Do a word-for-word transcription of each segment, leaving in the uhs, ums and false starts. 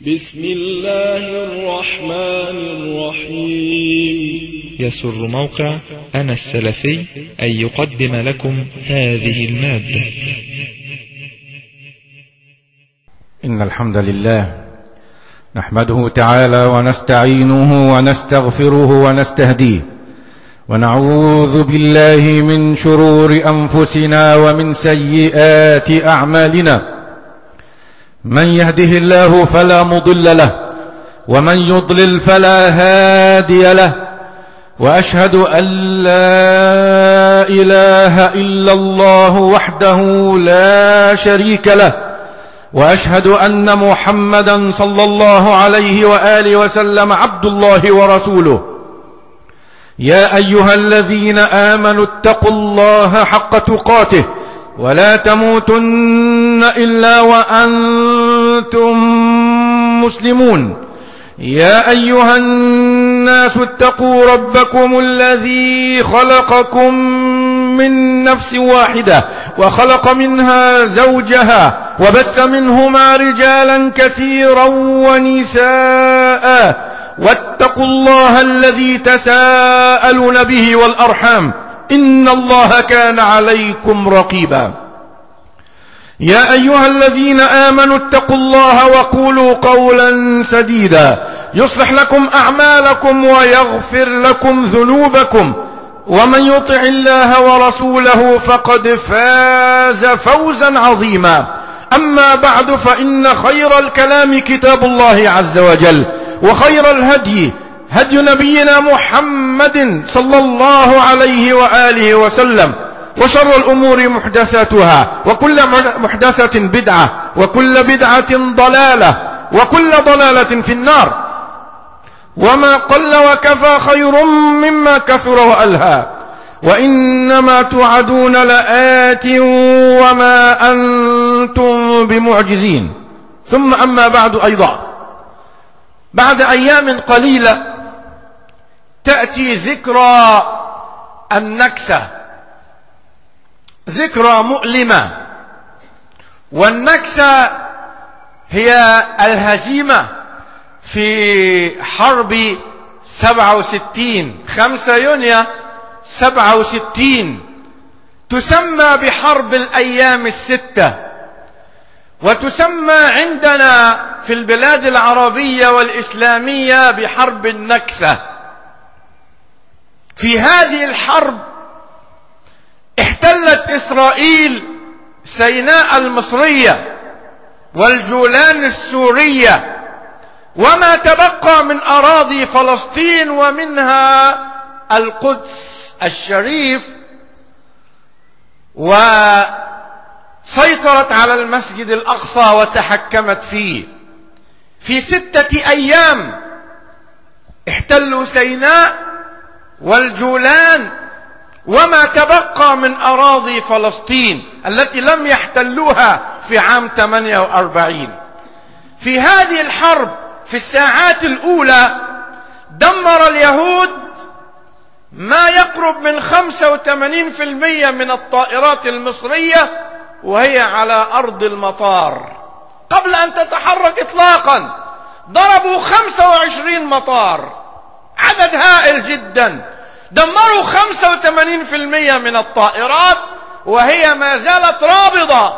بسم الله الرحمن الرحيم. يسر موقع أنا السلفي أن يقدم لكم هذه المادة. إن الحمد لله نحمده تعالى ونستعينه ونستغفره ونستهديه، ونعوذ بالله من شرور أنفسنا ومن سيئات أعمالنا. من يهده الله فلا مضل له، ومن يضلل فلا هادي له، وأشهد أن لا إله إلا الله وحده لا شريك له، وأشهد أن محمدا صلى الله عليه وآله وسلم عبد الله ورسوله. يا أيها الذين آمنوا اتقوا الله حق تقاته ولا تموتن إلا وأنتم مسلمون. يا أيها الناس اتقوا ربكم الذي خلقكم من نفس واحدة وخلق منها زوجها وبث منهما رجالا كثيرا ونساء، واتقوا الله الذي تساءلون به والأرحام إن الله كان عليكم رقيبا. يا أيها الذين آمنوا اتقوا الله وقولوا قولا سديدا يصلح لكم أعمالكم ويغفر لكم ذنوبكم، ومن يطع الله ورسوله فقد فاز فوزا عظيما. أما بعد، فإن خير الكلام كتاب الله عز وجل، وخير الهدي هدي نبينا محمد صلى الله عليه وآله وسلم، وشر الأمور محدثاتها، وكل محدثة بدعة، وكل بدعة ضلالة، وكل ضلالة في النار. وما قل وكفى خير مما كثر وألهى، وإنما توعدون لآت وما أنتم بمعجزين. ثم أما بعد، أيضا بعد أيام قليلة تأتي ذكرى النكسة، ذكرى مؤلمة. والنكسة هي الهزيمة في حرب سبعة وستين، خمسة يونيو سبعة وستين، تسمى بحرب الأيام الستة، وتسمى عندنا في البلاد العربية والإسلامية بحرب النكسة. في هذه الحرب احتلت إسرائيل سيناء المصرية والجولان السورية وما تبقى من أراضي فلسطين، ومنها القدس الشريف، وسيطرت على المسجد الأقصى وتحكمت فيه. في ستة أيام احتلوا سيناء والجولان وما تبقى من أراضي فلسطين التي لم يحتلوها في عام ثمانية وأربعين. في هذه الحرب في الساعات الأولى دمر اليهود ما يقرب من خمسة وثمانين بالمئة من الطائرات المصرية وهي على أرض المطار قبل أن تتحرك إطلاقا. ضربوا خمسة وعشرين مطار، عدد هائل جدا. دمروا خمسة وثمانين بالمئة من الطائرات وهي ما زالت رابضة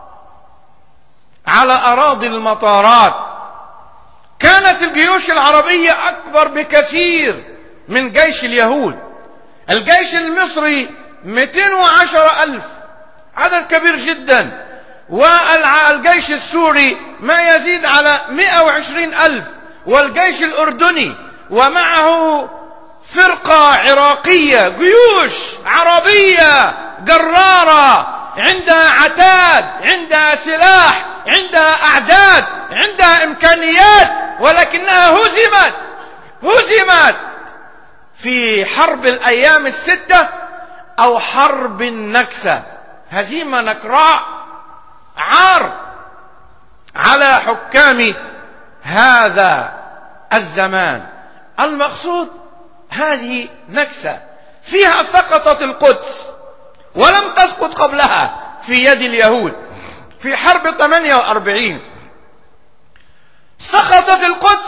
على أراضي المطارات. كانت الجيوش العربية أكبر بكثير من جيش اليهود. الجيش المصري مئتين وعشرة ألف، عدد كبير جدا، والجيش السوري ما يزيد على مئة وعشرين ألف، والجيش الأردني ومعه فرقة عراقية، جيوش عربية جرارة، عندها عتاد، عندها سلاح، عندها أعداد، عندها إمكانيات، ولكنها هزمت هزمت في حرب الأيام الستة أو حرب النكسة. هزيمة نكراء، عار على حكام هذا الزمان. المقصود هذه نكسة فيها سقطت القدس ولم تسقط قبلها في يد اليهود في حرب ثمانية وأربعين. سقط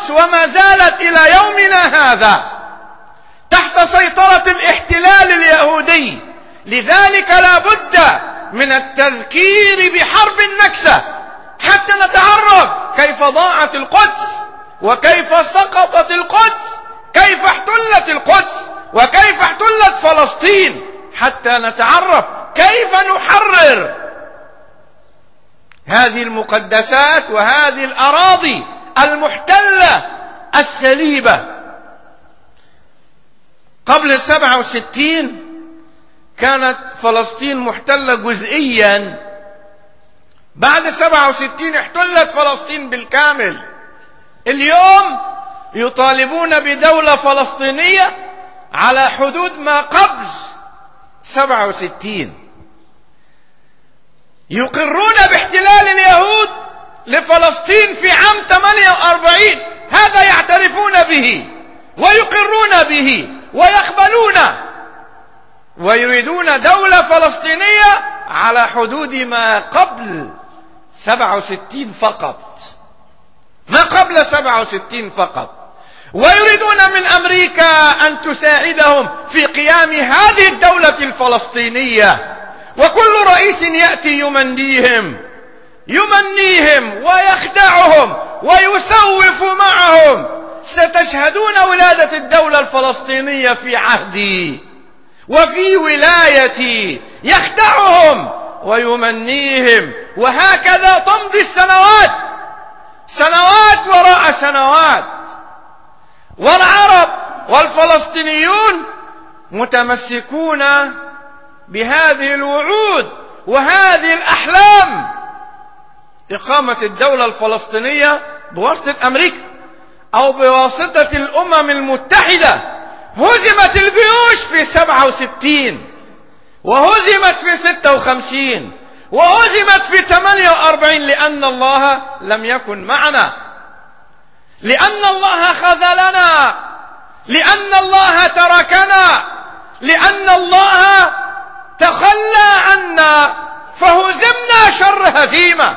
القدس وما زالت إلى يومنا هذا تحت سيطرة الاحتلال اليهودي. لذلك لا بد من التذكير بحرب النكسة حتى نتعرف كيف ضاعت القدس، وكيف سقطت القدس، كيف احتلت القدس، وكيف احتلت فلسطين، حتى نتعرف كيف نحرر هذه المقدسات وهذه الأراضي المحتلة السليبة. قبل السبعة وستين كانت فلسطين محتلة جزئيا، بعد السبعة وستين احتلت فلسطين بالكامل. اليوم يطالبون بدولة فلسطينية على حدود ما قبل سبعة وستين، يقرون باحتلال اليهود لفلسطين في عام ثمانية وأربعين، هذا يعترفون به ويقرون به ويقبلونه، ويريدون دولة فلسطينية على حدود ما قبل سبعة وستين فقط، ما قبل سبعة وستين فقط. ويريدون من أمريكا أن تساعدهم في قيام هذه الدولة الفلسطينية، وكل رئيس يأتي يمنيهم يمنيهم ويخدعهم ويسوف معهم: ستشهدون ولادة الدولة الفلسطينية في عهدي وفي ولايتي. يخدعهم ويمنيهم، وهكذا تمضي السنوات، سنوات وراء سنوات، والعرب والفلسطينيون متمسكون بهذه الوعود وهذه الأحلام، إقامة الدولة الفلسطينية بواسطة أمريكا أو بواسطة الأمم المتحدة. هزمت الجيوش في سبعة وستين، وهزمت في ستة وخمسين، وهزمت في ثمانية وأربعين، لأن الله لم يكن معنا، لأن الله خذلنا، لأن الله تركنا، لأن الله تخلى عنا، فهزمنا شر هزيمة.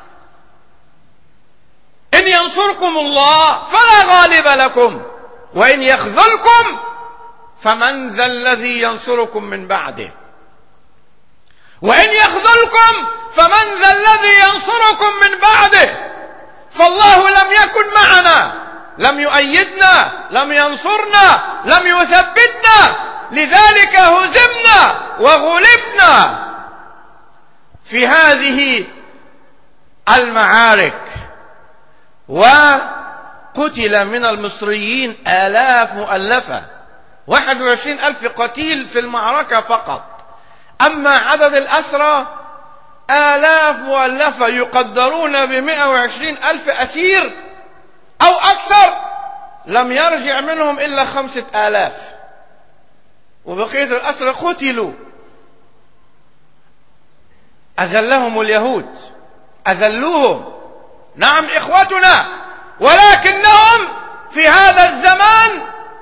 إن ينصركم الله فلا غالب لكم، وإن يخذلكم فمن ذا الذي ينصركم من بعده، وإن يخذلكم فمن ذا الذي ينصركم من بعده. فالله لم يكن معنا، لم يؤيدنا، لم ينصرنا، لم يثبتنا، لذلك هزمنا وغلبنا في هذه المعارك. وقتل من المصريين آلاف مؤلفة، واحد وعشرين ألف قتيل في المعركة فقط. أما عدد الأسرى آلاف مؤلفة يقدرون بمئة وعشرين ألف أسير أو أكثر، لم يرجع منهم إلا خمسة آلاف، وبقية الأسرى قتلوا. أذلهم اليهود، أذلوهم، نعم إخوتنا، ولكنهم في هذا الزمان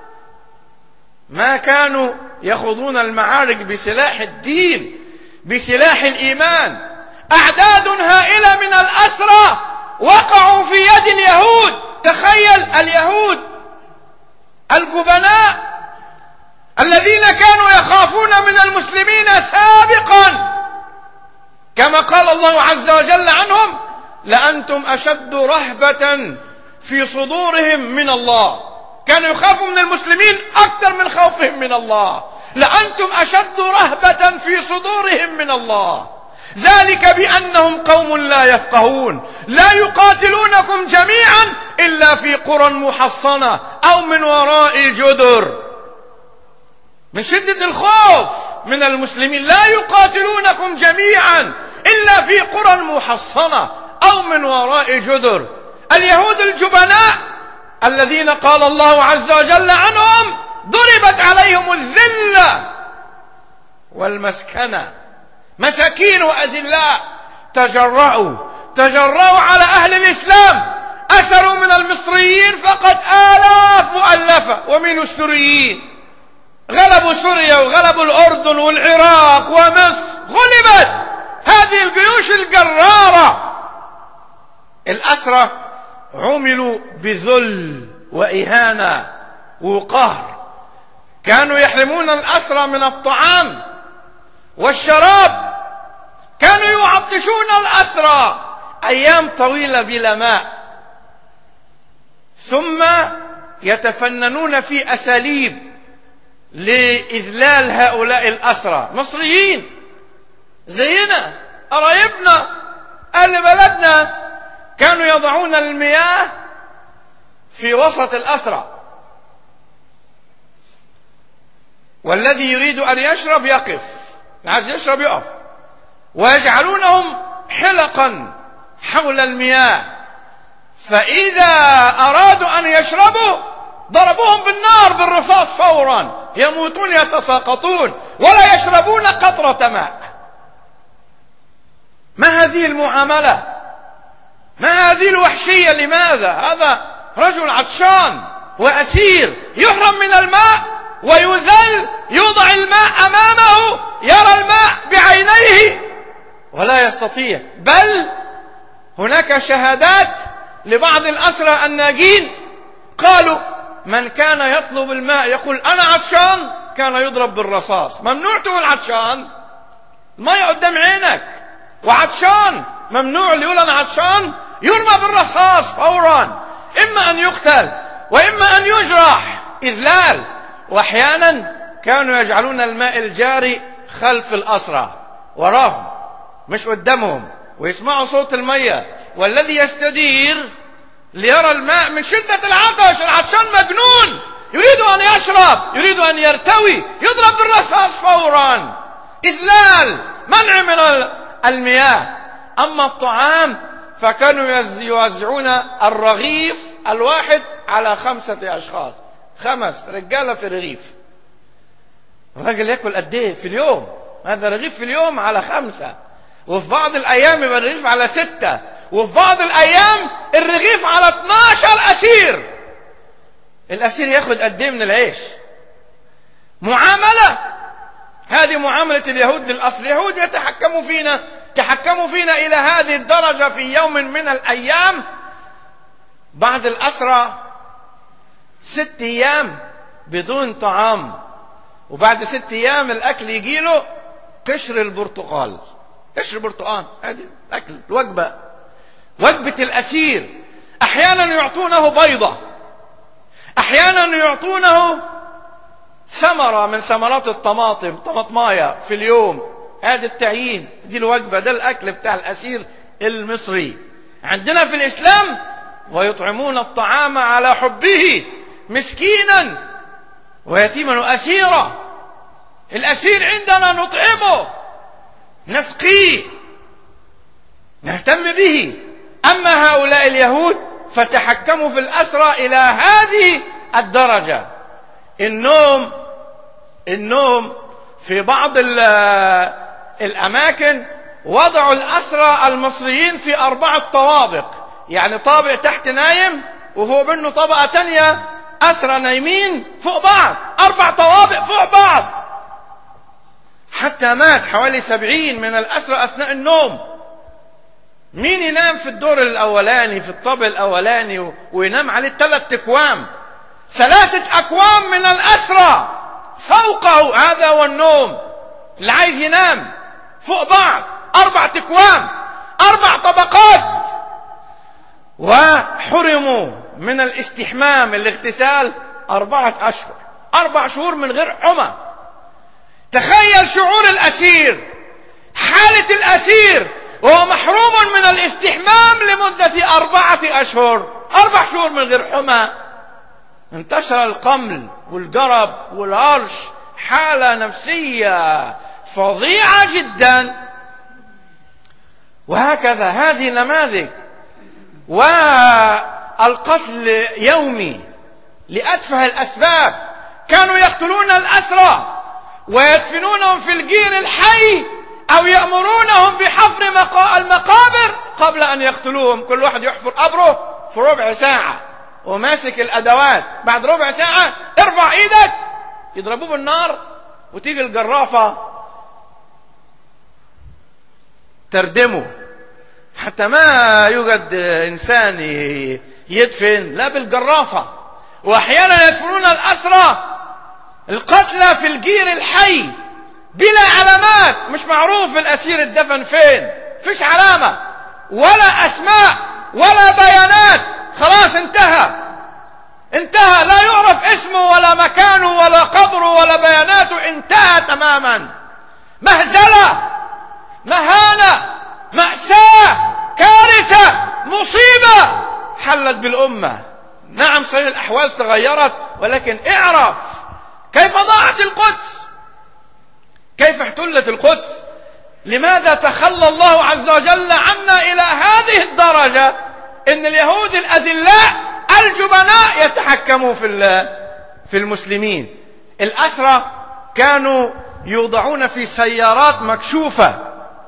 ما كانوا يخوضون المعارك بسلاح الدين، بسلاح الإيمان. أعداد هائلة من الأسرى وقعوا في يد اليهود. تخيل اليهود الجبناء الذين كانوا يخافون من المسلمين سابقا، كما قال الله عز وجل عنهم: لأنتم أشد رهبة في صدورهم من الله. كانوا يخافوا من المسلمين أكثر من خوفهم من الله. لأنتم أشد رهبة في صدورهم من الله، ذلك بأنهم قوم لا يفقهون، لا يقاتلونكم جميعا إلا في قرى محصنة أو من وراء جدر. من شدة الخوف من المسلمين لا يقاتلونكم جميعا إلا في قرى محصنة أو من وراء جدر. اليهود الجبناء الذين قال الله عز وجل عنهم: ضربت عليهم الذلة والمسكنة، مساكين وأذلاء، تجرؤوا تجرؤوا على أهل الإسلام، أسروا من المصريين فقط آلاف مؤلفة، ومن السوريين. غلبوا سوريا وغلبوا الأردن والعراق ومصر، غلبت هذه الجيوش الجرارة. الأسرى عملوا بذل وإهانة وقهر. كانوا يحرمون الأسرى من الطعام والشراب، كانوا يعطشون الأسرى أيام طويلة بلا ماء، ثم يتفننون في أساليب لإذلال هؤلاء الأسرى. مصريين زينا، قرايبنا، أهل بلدنا، كانوا يضعون المياه في وسط الأسرى، والذي يريد أن يشرب يقف، عايز يشرب يقف، ويجعلونهم حلقا حول المياه، فإذا أرادوا أن يشربوا ضربوهم بالنار بالرصاص فورا، يموتون يتساقطون ولا يشربون قطرة ماء. ما هذه المعاملة؟ ما هذه الوحشية؟ لماذا؟ هذا رجل عطشان وأسير يحرم من الماء ويذل، يوضع الماء أمامه يرى الماء بعينيه ولا يستطيع. بل هناك شهادات لبعض الأسرى الناجين قالوا من كان يطلب الماء يقول أنا عطشان كان يضرب بالرصاص. ممنوع تقول عطشان، الماء قدام عينك وعطشان، ممنوع اللي يقول أنا عطشان يرمى بالرصاص فورا، إما أن يقتل وإما أن يجرح إذلال. وأحيانا كانوا يجعلون الماء الجاري خلف الأسرى وراهم مش قدامهم، ويسمعوا صوت المية، والذي يستدير ليرى الماء من شدة العطش، العطشان مجنون يريد أن يشرب، يريد أن يرتوي، يضرب بالرصاص فورا. إذلال، منع من المياه. أما الطعام فكانوا يوزعون الرغيف الواحد على خمسة أشخاص، خمس رجالة في رغيف. الراجل يأكل قد ايه في اليوم؟ هذا رغيف في اليوم على خمسة، وفي بعض الأيام يبقى الرغيف على ستة، وفي بعض الأيام الرغيف على اتناشر أسير. الأسير يأخذ قد ايه من العيش؟ معاملة. هذه معاملة اليهود للأسر. اليهود يتحكموا فينا، تحكموا فينا إلى هذه الدرجة. في يوم من الأيام بعد الأسرى ست أيام بدون طعام، وبعد ست أيام الأكل يجيله قشر البرتقال، قشر برتقال، هذه الأكل، الوجبة، وجبة الأسير. أحيانا يعطونه بيضة، أحيانا يعطونه ثمرة من ثمرات الطماطم، طماطماية في اليوم. هذا التعيين، دي الوجبة، ده الأكل بتاع الأسير المصري. عندنا في الإسلام ويطعمون الطعام على حبه مسكينا ويتيما وأسيرا. الأسير عندنا نطعمه، نسقيه، نهتم به. أما هؤلاء اليهود فتحكموا في الأسرى إلى هذه الدرجة. النوم النوم في بعض الأماكن وضعوا الأسرى المصريين في أربعة طوابق، يعني طابق تحت نايم وفوق منه طبقة تانية أسرى نايمين فوق بعض، أربع طوابق فوق بعض، حتى مات حوالي سبعين من الأسرى أثناء النوم. مين ينام في الدور الأولاني في الطابق الأولاني وينام عليه ثلاث أكوام، ثلاثة أكوام من الأسرى فوقه؟ هذا هو النوم. اللي عايز ينام فوق بعض، أربع أكوام، أربع طبقات. وحرموا من الاستحمام، الاغتسال، أربعة أشهر، أربع شهور من غير حمى. تخيل شعور الأسير، حالة الأسير وهو محروم من الاستحمام لمدة أربعة أشهر، أربع شهور من غير حمى. انتشر القمل والجرب والهرش، حالة نفسية فظيعة جدا. وهكذا هذه نماذج. والقتل يومي لأتفه الأسباب. كانوا يقتلون الأسرى ويدفنونهم في الجير الحي، أو يأمرونهم بحفر المقابر قبل أن يقتلوهم. كل واحد يحفر قبره في ربع ساعة وماسك الأدوات، بعد ربع ساعة ارفع ايدك، يضربوه بالنار، وتيجي الجرافة تردمه. حتى ما يوجد إنسان يدفن لا بالجرافة. وأحيانا يدفنون الأسرى القتلى في الجير الحي بلا علامات، مش معروف الأسير الدفن فين، فيش علامة ولا أسماء ولا بيانات، خلاص انتهى انتهى، لا يعرف اسمه ولا مكانه ولا قبره ولا بياناته، انتهى تماما. مهزلة، مهانة، مأساة، كارثة، مصيبة حلت بالأمة. نعم صحيح الأحوال تغيرت، ولكن اعرف كيف ضاعت القدس، كيف احتلت القدس، لماذا تخلى الله عز وجل عنا إلى هذه الدرجة إن اليهود الأذلاء الجبناء يتحكموا في في المسلمين. الأسرى كانوا يوضعون في سيارات مكشوفة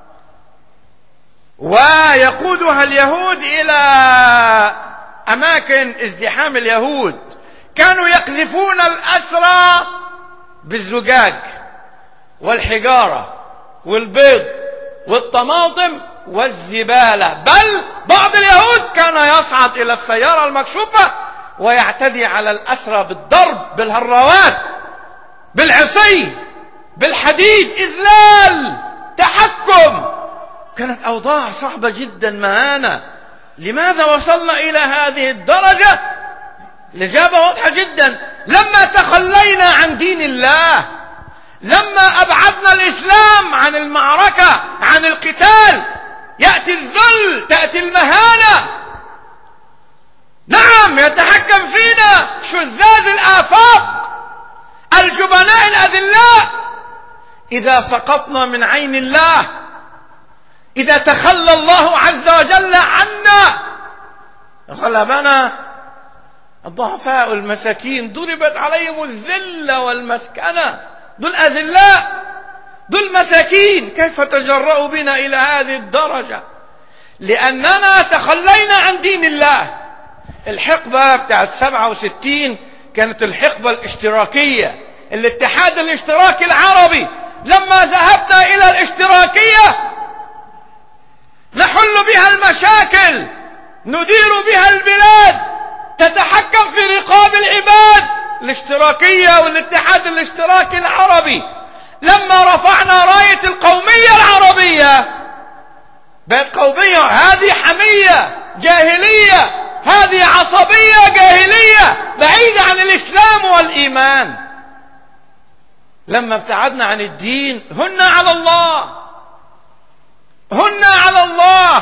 ويقودها اليهود إلى أماكن ازدحام اليهود. كانوا يقذفون الأسرى بالزجاج والحجارة والبيض والطماطم والزبالة، بل بعض اليهود كان يصعد إلى السيارة المكشوفة ويعتدي على الأسرى بالضرب، بالهراوات، بالعصي، بالحديد، إذلال، تحكم. كانت أوضاع صعبة جدا مهانة. لماذا وصلنا إلى هذه الدرجة؟ الإجابة واضحة جدا: لما تخلينا عن دين الله، لما أبعدنا الإسلام عن المعركة، عن القتال، يأتي الذل، تأتي المهانة. نعم يتحكم فينا شذاذ الآفاق، الجبناء الأذلاء. إذا سقطنا من عين الله، إذا تخلى الله عز وجل عنا، غلبنا الضعفاء والمساكين، ضربت عليهم الذلة والمسكنة. دول أذلاء، دول مساكين، كيف تجرؤوا بنا إلى هذه الدرجة؟ لأننا تخلينا عن دين الله. الحقبة بتاعت سبعة وستين كانت الحقبة الاشتراكية، الاتحاد الاشتراكي العربي. لما ذهبنا إلى الاشتراكية نحل بها المشاكل، ندير بها البلاد، تتحكم في رقاب العباد. الاشتراكية والاتحاد الاشتراكي العربي. لما رفعنا راية القومية العربية بقت قومية، هذه حمية جاهلية، هذه عصبية جاهلية بعيدة عن الإسلام والإيمان. لما ابتعدنا عن الدين هن على الله، هن على الله،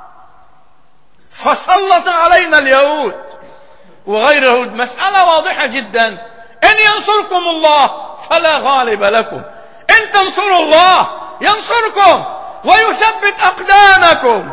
فسلط علينا اليهود وغير اليهود. مسألة واضحة جدا: إن ينصركم الله فلا غالب لكم، إن تنصروا الله ينصركم ويثبت أقدامكم.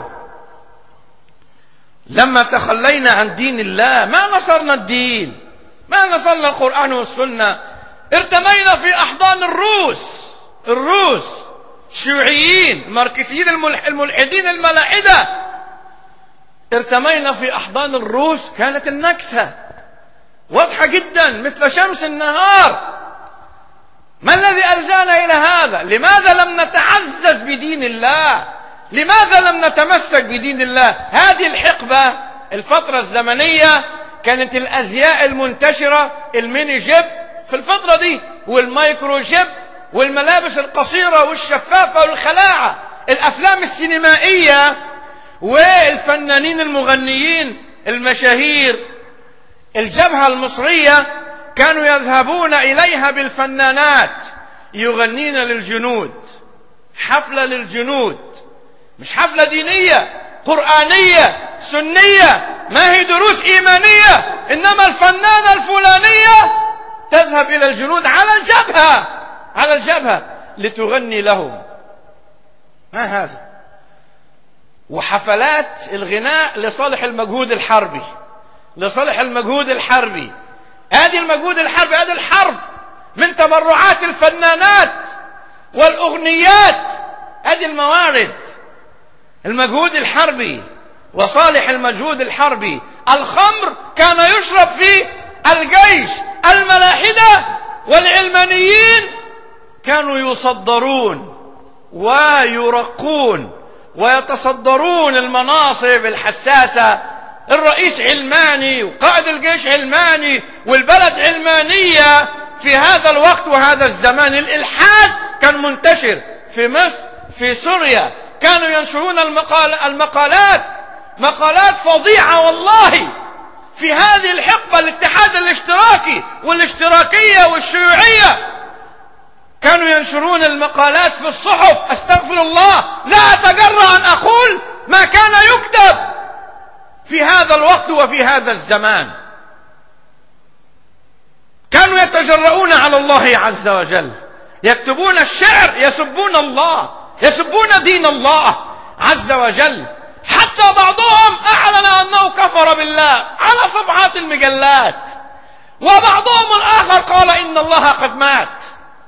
لما تخلينا عن دين الله ما نصرنا الدين، ما نصرنا القرآن والسنة، ارتمينا في أحضان الروس، الروس الشيوعيين الماركسيين الملحدين الملاحدة، ارتمينا في أحضان الروس. كانت النكسة واضحة جدا مثل شمس النهار. ما الذي ألجأنا إلى هذا؟ لماذا لم نتعزز بدين الله؟ لماذا لم نتمسك بدين الله؟ هذه الحقبة، الفترة الزمنية، كانت الأزياء المنتشرة، الميني جيب في الفترة دي، والمايكرو جيب، والملابس القصيرة والشفافة والخلاعة، الأفلام السينمائية، والفنانين المغنيين المشاهير. الجبهة المصرية كانوا يذهبون إليها بالفنانات يغنين للجنود، حفلة للجنود، مش حفلة دينية قرآنية سنية، ما هي دروس إيمانية، إنما الفنانة الفلانية تذهب إلى الجنود على الجبهة، على الجبهة لتغني لهم. ما هذا؟ وحفلات الغناء لصالح المجهود الحربي، لصالح المجهود الحربي. هذه المجهود الحربي، هذه الحرب من تبرعات الفنانات والأغنيات، هذه الموارد، المجهود الحربي وصالح المجهود الحربي. الخمر كان يشرب في الجيش، الملاحدة والعلمانيين كانوا يصدرون ويرقون ويتصدرون المناصب الحساسة. الرئيس علماني وقائد الجيش علماني والبلد علمانية في هذا الوقت وهذا الزمان. الإلحاد كان منتشر في مصر، في سوريا، كانوا ينشرون المقال المقالات مقالات فظيعة والله في هذه الحقبة، الاتحاد الاشتراكي والاشتراكية والشيوعية، كانوا ينشرون المقالات في الصحف. استغفر الله، لا أتجرأ أن أقول ما كان يكتب في هذا الوقت وفي هذا الزمان. كانوا يتجرؤون على الله عز وجل، يكتبون الشعر، يسبون الله، يسبون دين الله عز وجل. حتى بعضهم أعلن أنه كفر بالله على صفحات المجلات، وبعضهم الآخر قال إن الله قد مات.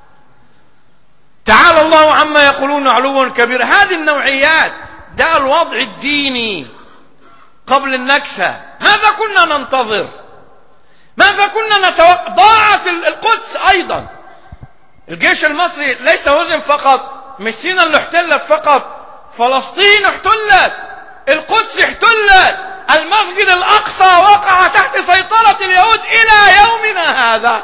تعالى الله عما يقولون علوا كبير. هذه النوعيات، ده الوضع الديني قبل النكسة. ماذا كنا ننتظر؟ ماذا كنا نتوقع؟ ضاعت القدس أيضا. الجيش المصري ليس هزم فقط، مش سيناء اللي احتلت فقط، فلسطين احتلت، القدس احتلت، المسجد الأقصى وقع تحت سيطرة اليهود إلى يومنا هذا.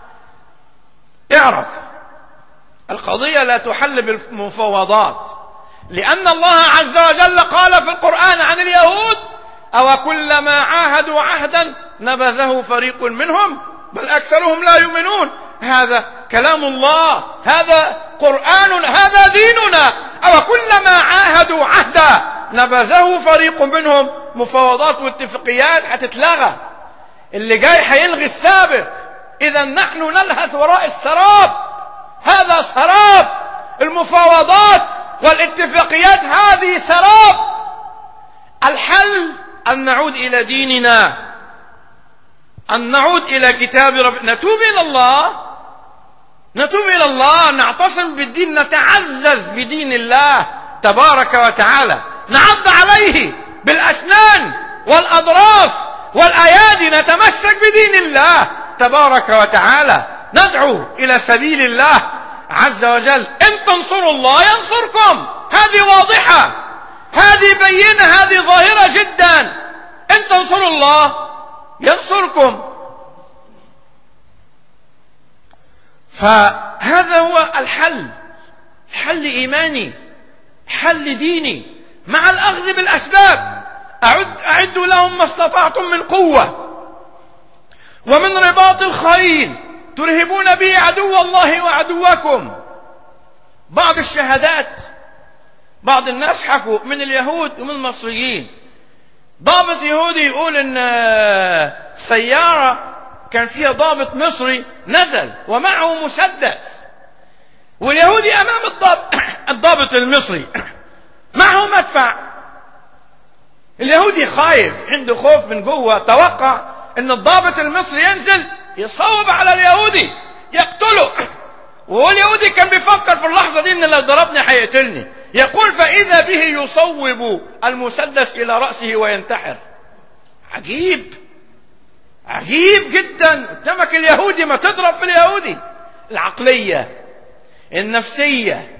اعرف القضية لا تحل بالمفاوضات، لأن الله عز وجل قال في القرآن عن اليهود: أو كلما عاهدوا عهدا نبذه فريق منهم بل أكثرهم لا يؤمنون. هذا كلام الله، هذا قرآن، هذا ديننا. أو كلما عاهدوا عهدا نبذه فريق منهم. مفاوضات واتفاقيات هتتلغى، اللي جاي هيلغي السابق. إذا نحن نلهث وراء السراب، هذا سراب. المفاوضات والاتفاقيات هذه سراب. الحل أن نعود إلى ديننا، أن نعود إلى كتاب رب، نتوب إلى الله، نتوب إلى الله، نعتصم بالدين، نتعزز بدين الله تبارك وتعالى، نعض عليه بالأسنان والأضراس والأيادي، نتمسك بدين الله تبارك وتعالى، ندعو إلى سبيل الله عز وجل. إن تنصروا الله ينصركم، هذه واضحة، هذه بينة، هذه ظاهرة جدا. إن تنصروا الله ينصركم. فهذا هو الحل، حل إيماني، حل ديني، مع الأخذ بالأسباب. أعد أعدوا لهم ما استطعتم من قوة ومن رباط الخيل ترهبون به عدو الله وعدوكم. بعض الشهادات، بعض الناس حكوا من اليهود ومن المصريين، ضابط يهودي يقول ان سيارة كان فيها ضابط مصري نزل ومعه مسدس، واليهودي امام الضابط, الضابط المصري معه مدفع. اليهودي خايف، عنده خوف من جوه، توقع ان الضابط المصري ينزل يصوب على اليهودي يقتله، واليهودي كان بيفكر في اللحظة دي ان لو ضربني هيقتلني. يقول فإذا به يصوب المسدس إلى رأسه وينتحر. عجيب، عجيب جدا. قدامك اليهودي ما تضرب في اليهودي. العقلية، النفسية،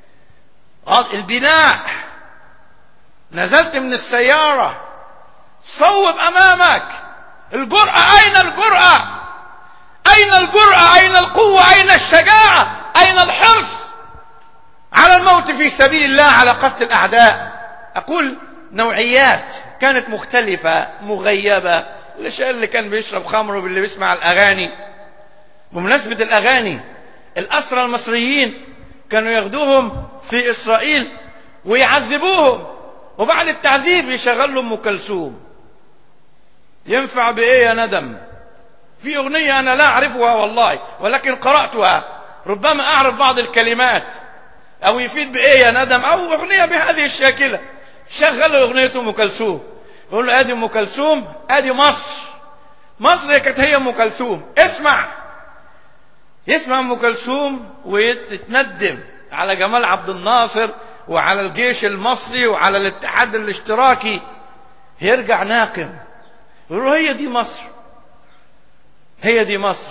البناء. نزلت من السيارة، صوب أمامك. الجرأة، أين الجرأة؟ أين الجرأة؟ أين القوة؟ أين الشجاعة؟ أين الحرص على الموت في سبيل الله، على قتل الأعداء؟ أقول نوعيات كانت مختلفة، مغيبة. اللي كان بيشرب خمر واللي بيسمع الأغاني. بمناسبة الأغاني، الأسرى المصريين كانوا ياخدوهم في إسرائيل ويعذبوهم، وبعد التعذيب يشغلوا أم كلثوم. ينفع بإيه يا ندم؟ في أغنية أنا لا أعرفها والله، ولكن قرأتها، ربما أعرف بعض الكلمات، أو يفيد بإيه يا ندم، أو أغنية بهذه الشاكلة. شغلوا أغنية أم كلثوم، يقول له أدي أم كلثوم، أدي مصر، مصر كانت هي أم كلثوم. اسمع، يسمع أم كلثوم ويتندم على جمال عبد الناصر وعلى الجيش المصري وعلى الاتحاد الاشتراكي. يرجع ناقم، يقول له هي دي مصر، هي دي مصر.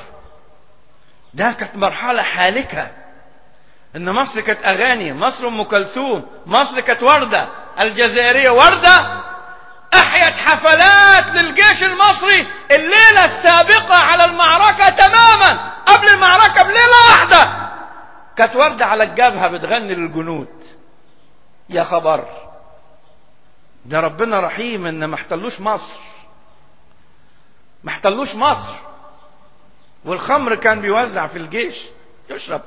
ده كانت مرحلة حالكة، ان مصر كانت اغاني، مصر ام كلثوم، مصر كانت وردة، الجزائرية وردة أحيت حفلات للجيش المصري الليلة السابقة على المعركة تماما، قبل المعركة بليلة واحدة كانت وردة على الجبهة بتغني للجنود. يا خبر، ده ربنا رحيم إن ما احتلوش مصر، ما احتلوش مصر. والخمر كان بيوزع في الجيش يشرب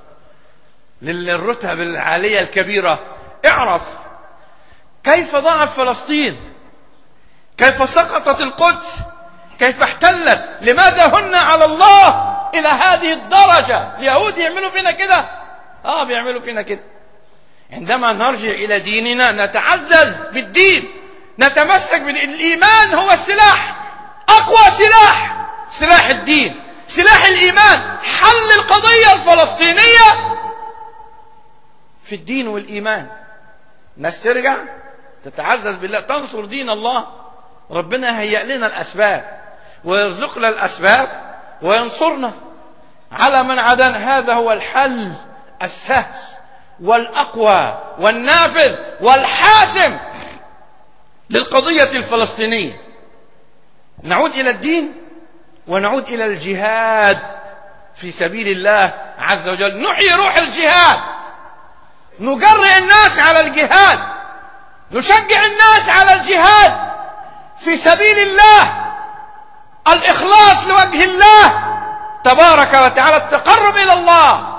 للرتب العالية الكبيرة. اعرف كيف ضاعت فلسطين، كيف سقطت القدس، كيف احتلت. لماذا هن على الله إلى هذه الدرجة؟ اليهود يعملوا فينا كده، آه بيعملوا فينا كده. عندما نرجع إلى ديننا نتعزز بالدين، نتمسك بالإيمان. هو السلاح، أقوى سلاح سلاح الدين، سلاح الإيمان. حل القضية الفلسطينية في الدين والإيمان. الناس ترجع تتعزز بالله، تنصر دين الله. ربنا هيئ لنا الأسباب ويرزقنا الأسباب وينصرنا على من عادانا. هذا هو الحل السهل والأقوى والنافذ والحاسم للقضية الفلسطينية. نعود إلى الدين ونعود إلى الجهاد في سبيل الله عز وجل. نحيي روح الجهاد، نجرئ الناس على الجهاد، نشجع الناس على الجهاد في سبيل الله، الإخلاص لوجه الله تبارك وتعالى، التقرب إلى الله.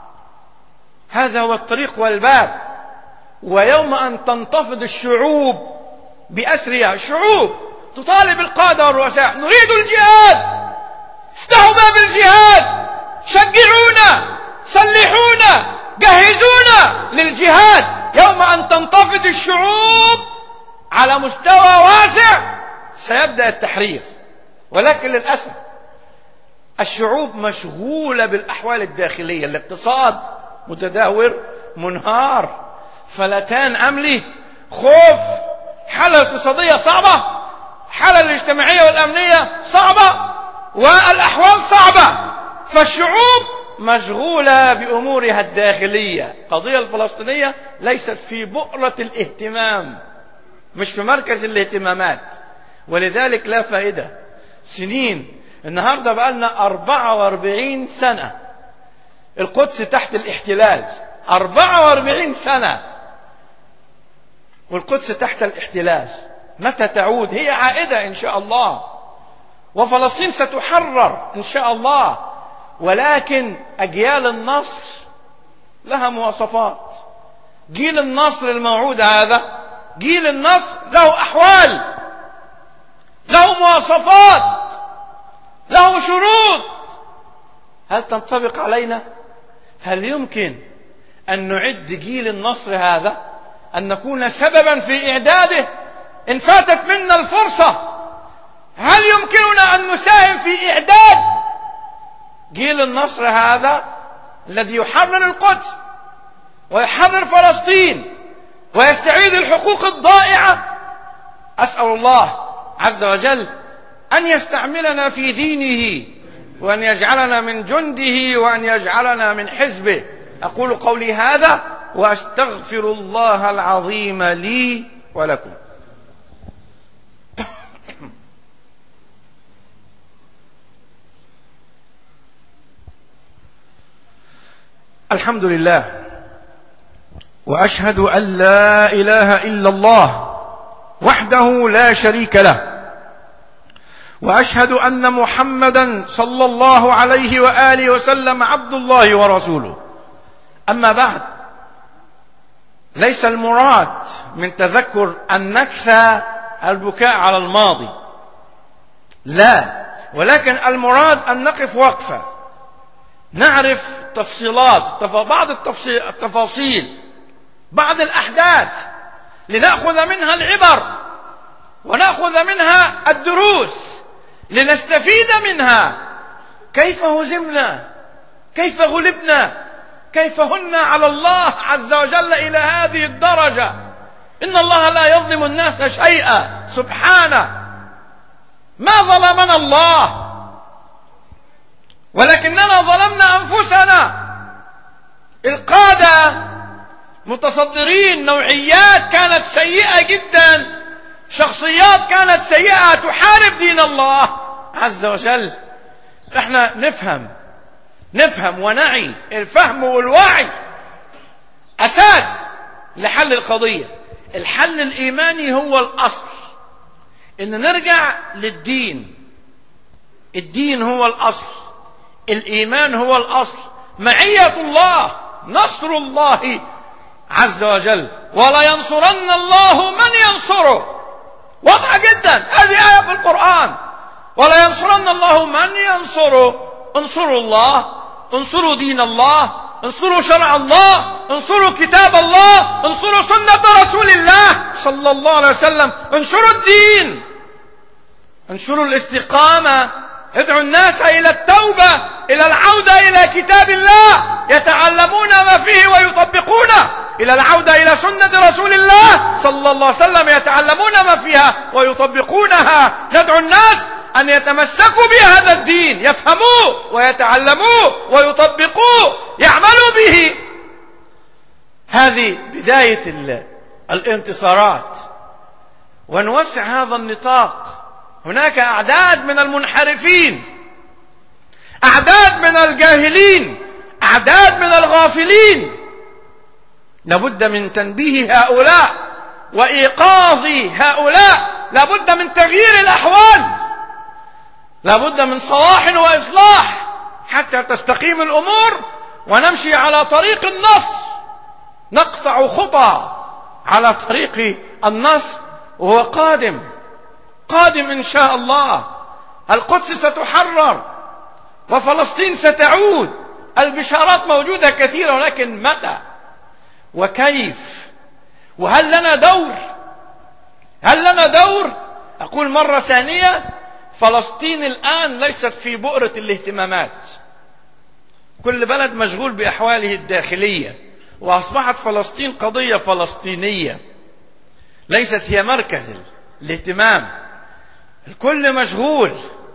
هذا هو الطريق والباب. ويوم أن تنتفض الشعوب بأسرها، الشعوب تطالب القادة والرؤساء: نريد الجهاد، افتحوا باب الجهاد، شجعونا، سلحونا، جهزونا للجهاد. يوم أن تنتفض الشعوب على مستوى واسع سيبدأ التحرير. ولكن للأسف الشعوب مشغولة بالأحوال الداخلية، الاقتصاد متدهور منهار، فلتان أمني، خوف، حالة اقتصادية صعبة، حالة الاجتماعية والأمنية صعبة، والأحوال صعبة. فالشعوب مشغولة بأمورها الداخلية. القضية الفلسطينية ليست في بؤرة الاهتمام، مش في مركز الاهتمامات. ولذلك لا فائدة. سنين، النهاردة بقى لنا أربعة وأربعين سنة القدس تحت الاحتلال، أربعة وأربعين سنة والقدس تحت الاحتلال. متى تعود؟ هي عائدة إن شاء الله، وفلسطين ستحرر إن شاء الله. ولكن أجيال النصر لها مواصفات. جيل النصر الموعود هذا، جيل النصر له أحوال، له مواصفات، له شروط. هل تنطبق علينا؟ هل يمكن أن نعد جيل النصر هذا، أن نكون سببا في إعداده إن فاتت منا الفرصة؟ هل يمكننا أن نساهم في إعداد جيل النصر هذا الذي يحرر القدس ويحرر فلسطين ويستعيد الحقوق الضائعة؟ أسأل الله عز وجل أن يستعملنا في دينه، وأن يجعلنا من جنده، وأن يجعلنا من حزبه. أقول قولي هذا وأستغفر الله العظيم لي ولكم. الحمد لله، وأشهد أن لا إله إلا الله وحده لا شريك له، وأشهد أن محمدا صلى الله عليه وآله وسلم عبد الله ورسوله. أما بعد، ليس المراد من تذكر النكسة البكاء على الماضي، لا، ولكن المراد أن نقف وقفة، نعرف تفصيلات، بعض التفاصيل، بعض الأحداث، لنأخذ منها العبر ونأخذ منها الدروس، لنستفيد منها. كيف هزمنا، كيف غلبنا، كيف هنا على الله عز وجل إلى هذه الدرجة. إن الله لا يظلم الناس شيئا سبحانه، ما ظلمنا الله، ولكننا ظلمنا أنفسنا. القادة متصدرين، نوعيات كانت سيئة جدا، شخصيات كانت سيئة تحارب دين الله عز وجل. احنا نفهم نفهم ونعي. الفهم والوعي أساس لحل القضية. الحل الإيماني هو الأصل، إن نرجع للدين. الدين هو الأصل، الإيمان هو الأصل، معية الله، نصر الله عز وجل، ولا ينصرن الله من ينصره. واضحة جدا، هذه آية في القرآن. ولا ينصرن الله من ينصره. انصروا الله، انصروا دين الله، انصروا شرع الله، انصروا كتاب الله، انصروا سنة رسول الله صلى الله عليه وسلم، انشروا الدين، انشروا الاستقامة، ادعوا الناس إلى التوبة، إلى العودة إلى كتاب الله، يتعلمون ما فيه ويطبقونه، إلى العودة إلى سنة رسول الله صلى الله عليه وسلم، يتعلمون ما فيها ويطبقونها. ندعو الناس أن يتمسكوا بهذا الدين، يفهموه ويتعلموه ويطبقوه، يعملوا به. هذه بداية الانتصارات. ونوسع هذا النطاق. هناك أعداد من المنحرفين، أعداد من الجاهلين، أعداد من الغافلين. لابد من تنبيه هؤلاء وإيقاظ هؤلاء. لابد من تغيير الأحوال، لابد من صلاح وإصلاح حتى تستقيم الأمور ونمشي على طريق النصر، نقطع خطى على طريق النصر، وهو قادم قادم إن شاء الله. القدس ستحرر وفلسطين ستعود. البشارات موجودة كثيرة، ولكن متى وكيف؟ وهل لنا دور؟ هل لنا دور؟ أقول مرة ثانية، فلسطين الآن ليست في بؤرة الاهتمامات. كل بلد مشغول بأحواله الداخلية، وأصبحت فلسطين قضية فلسطينية، ليست هي مركز الاهتمام. الكل مشغول،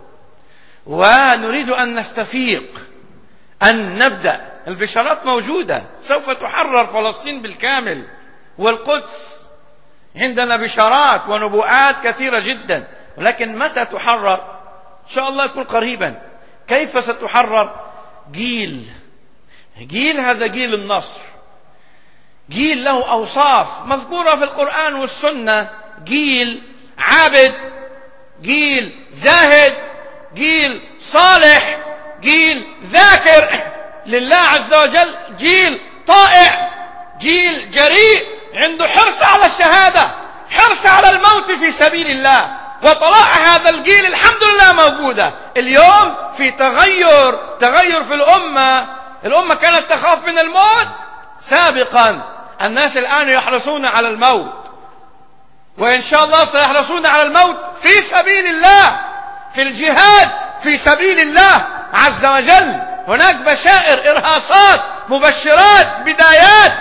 ونريد أن نستفيق، أن نبدأ. البشارات موجودة، سوف تحرر فلسطين بالكامل والقدس. عندنا بشارات ونبوءات كثيرة جدا، ولكن متى تحرر؟ إن شاء الله يكون قريبا. كيف ستحرر؟ جيل جيل هذا جيل النصر، جيل له أوصاف مذكورة في القرآن والسنة. جيل عابد، جيل زاهد، جيل صالح، جيل ذاكر لله عز وجل، جيل طائع، جيل جريء، عنده حرص على الشهادة، حرص على الموت في سبيل الله. وطلائع هذا الجيل الحمد لله موجودة اليوم. في تغير تغير في الأمة. الأمة كانت تخاف من الموت سابقا، الناس الآن يحرصون على الموت، وإن شاء الله سيحرصون على الموت في سبيل الله، في الجهاد في سبيل الله عز وجل. هناك بشائر، إرهاصات، مبشرات، بدايات.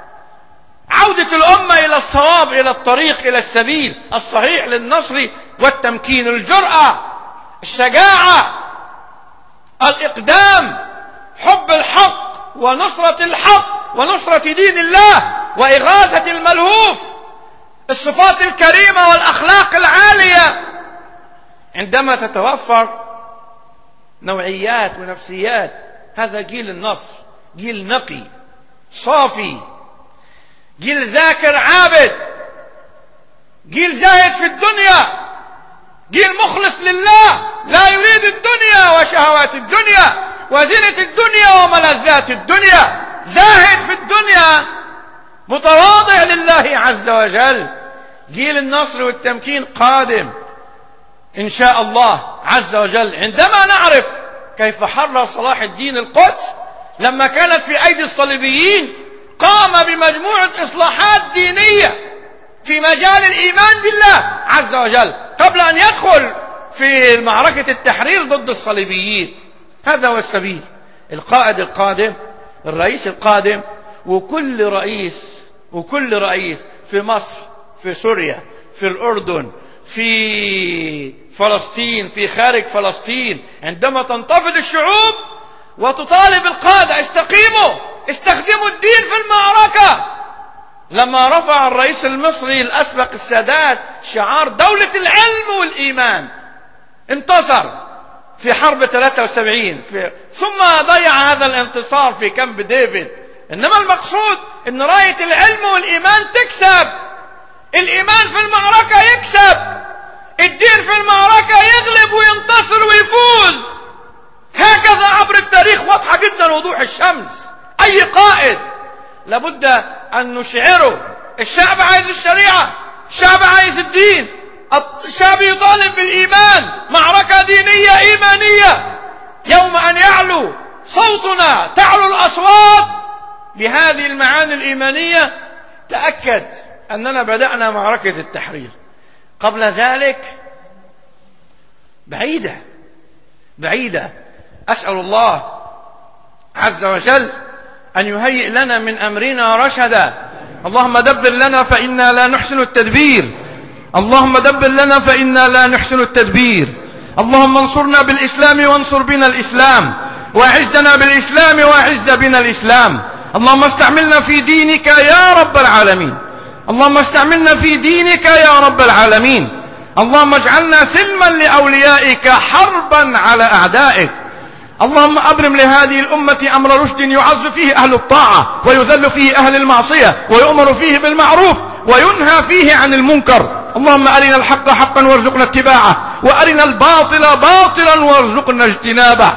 عودة الأمة إلى الصواب، إلى الطريق، إلى السبيل الصحيح للنصر والتمكين. الجرأة، الشجاعة، الإقدام، حب الحق ونصرة الحق ونصرة دين الله وإغاثة الملهوف، الصفات الكريمة والأخلاق العالية. عندما تتوفر نوعيات ونفسيات، هذا جيل النصر، جيل نقي صافي، جيل ذاكر عابد، جيل زاهد في الدنيا، جيل مخلص لله، لا يريد الدنيا وشهوات الدنيا وزينة الدنيا وملذات الدنيا، زاهد في الدنيا، متواضع لله عز وجل. جيل النصر والتمكين قادم إن شاء الله عز وجل. عندما نعرف كيف حرر صلاح الدين القدس لما كانت في أيدي الصليبيين، قام بمجموعة إصلاحات دينية في مجال الإيمان بالله عز وجل قبل أن يدخل في معركة التحرير ضد الصليبيين. هذا هو السبيل. القائد القادم، الرئيس القادم، وكل رئيس وكل رئيس في مصر، في سوريا، في الأردن، في فلسطين، في خارج فلسطين، عندما تنتفض الشعوب وتطالب القادة: استقيموا، استخدموا الدين في المعركة، لما رفع الرئيس المصري الأسبق السادات شعار دولة العلم والإيمان، انتصر في حرب ثلاثة وسبعين في ثم ضيع هذا الانتصار في كامب ديفيد. إنما المقصود أن راية العلم والإيمان تكسب، الإيمان في المعركة يكسب، الدين في المعركة يغلب وينتصر ويفوز. هكذا عبر التاريخ واضحة جدا وضوح الشمس. أي قائد لابد أن نشعره الشعب عايز الشريعة، الشعب عايز الدين، الشعب يطالب بالإيمان، معركة دينية إيمانية. يوم أن يعلو صوتنا تعلو الأصوات بهذه المعاني الإيمانية، تأكد أننا بدأنا معركة التحرير. قبل ذلك بعيدة بعيدة. أسأل الله عز وجل أن يهيئ لنا من أمرنا رشدا. اللهم دبر لنا فإنا لا نحسن التدبير، اللهم دبر لنا فإنا لا نحسن التدبير. اللهم انصرنا بالإسلام وانصر بنا الإسلام، وأعزنا بالإسلام وأعز بنا الإسلام. اللهم استعملنا في دينك يا رب العالمين، اللهم استعملنا في دينك يا رب العالمين. اللهم اجعلنا سلما لأوليائك حربا على أعدائك. اللهم أبرم لهذه الأمة أمر رشد يعز فيه أهل الطاعة ويذل فيه أهل المعصية، ويؤمر فيه بالمعروف وينهى فيه عن المنكر. اللهم أرنا الحق حقا وارزقنا اتباعه، وأرنا الباطل باطلا وارزقنا اجتنابه.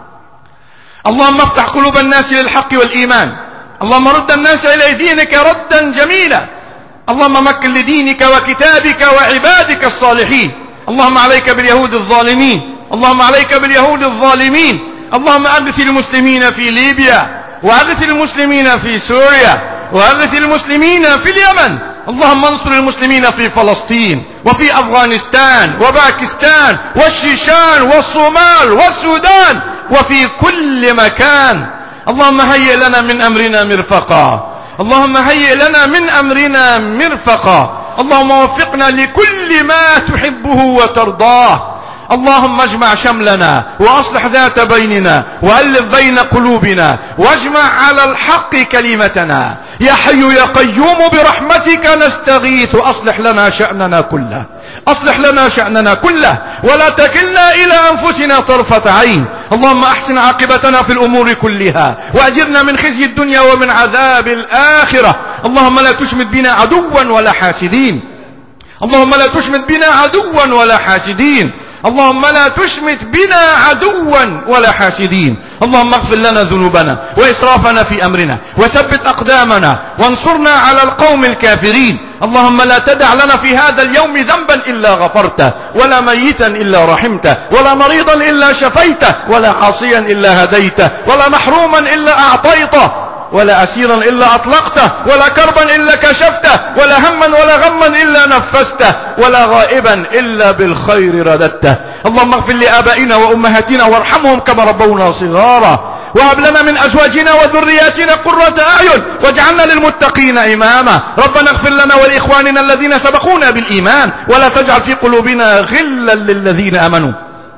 اللهم افتح قلوب الناس للحق والإيمان، اللهم رد الناس إلى دينك ردا جميلا. اللهم مكن لدينك وكتابك وعبادك الصالحين. اللهم عليك باليهود الظالمين، اللهم عليك باليهود الظالمين. اللهم أغث المسلمين في ليبيا، وأغث المسلمين في سوريا، وأغث المسلمين في اليمن. اللهم انصر المسلمين في فلسطين وفي أفغانستان وباكستان والشيشان والصومال والسودان وفي كل مكان. اللهم هيئ لنا من أمرنا مرفقا، اللهم هيئ لنا من أمرنا مرفقا. اللهم وفقنا لكل ما تحبه وترضاه. اللهم اجمع شملنا وأصلح ذات بيننا وألف بين قلوبنا واجمع على الحق كلمتنا. يا حي يا قيوم برحمتك نستغيث، أصلح لنا شأننا كله، أصلح لنا شأننا كله، ولا تكلنا إلى أنفسنا طرفة عين. اللهم أحسن عاقبتنا في الأمور كلها، وأجرنا من خزي الدنيا ومن عذاب الآخرة. اللهم لا تشمت بنا عدوا ولا حاسدين، اللهم لا تشمت بنا عدوا ولا حاسدين، اللهم لا تشمت بنا عدوا ولا حاسدين. اللهم اغفر لنا ذنوبنا وإسرافنا في أمرنا، وثبت أقدامنا وانصرنا على القوم الكافرين. اللهم لا تدع لنا في هذا اليوم ذنبا إلا غفرته، ولا ميتا إلا رحمته، ولا مريضا إلا شفيته، ولا عاصيا إلا هديته، ولا محروما إلا أعطيته، ولا أسيرا إلا أطلقته، ولا كربا إلا كشفته، ولا هما ولا غما إلا نفسته، ولا غائبا إلا بالخير رددته. اللهم اغفر لآبائنا وأمهاتنا وارحمهم كما ربونا صغارا، وهب لنا من أزواجنا وذرياتنا قرة أعين واجعلنا للمتقين إماما. ربنا اغفر لنا ولإخواننا الذين سبقونا بالإيمان، ولا تجعل في قلوبنا غلا للذين آمنوا.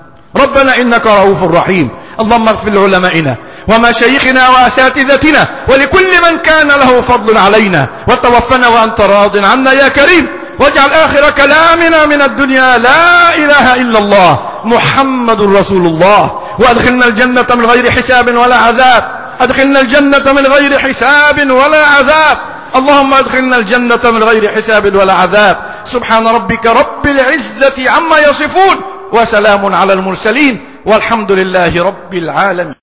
ربنا إنك رؤوف رحيم. اللهم اغفر لعلمائنا ومشايخنا وأساتذتنا ولكل من كان له فضل علينا، وتوفنا وأنت راض عنا يا كريم. واجعل آخر كلامنا من الدنيا لا إله إلا الله محمد رسول الله. وأدخلنا الجنة من غير حساب ولا عذاب، أدخلنا الجنة من غير حساب ولا عذاب. اللهم أدخلنا الجنة من غير حساب ولا عذاب. سبحان ربك رب العزة عما يصفون، وسلام على المرسلين، والحمد لله رب العالمين.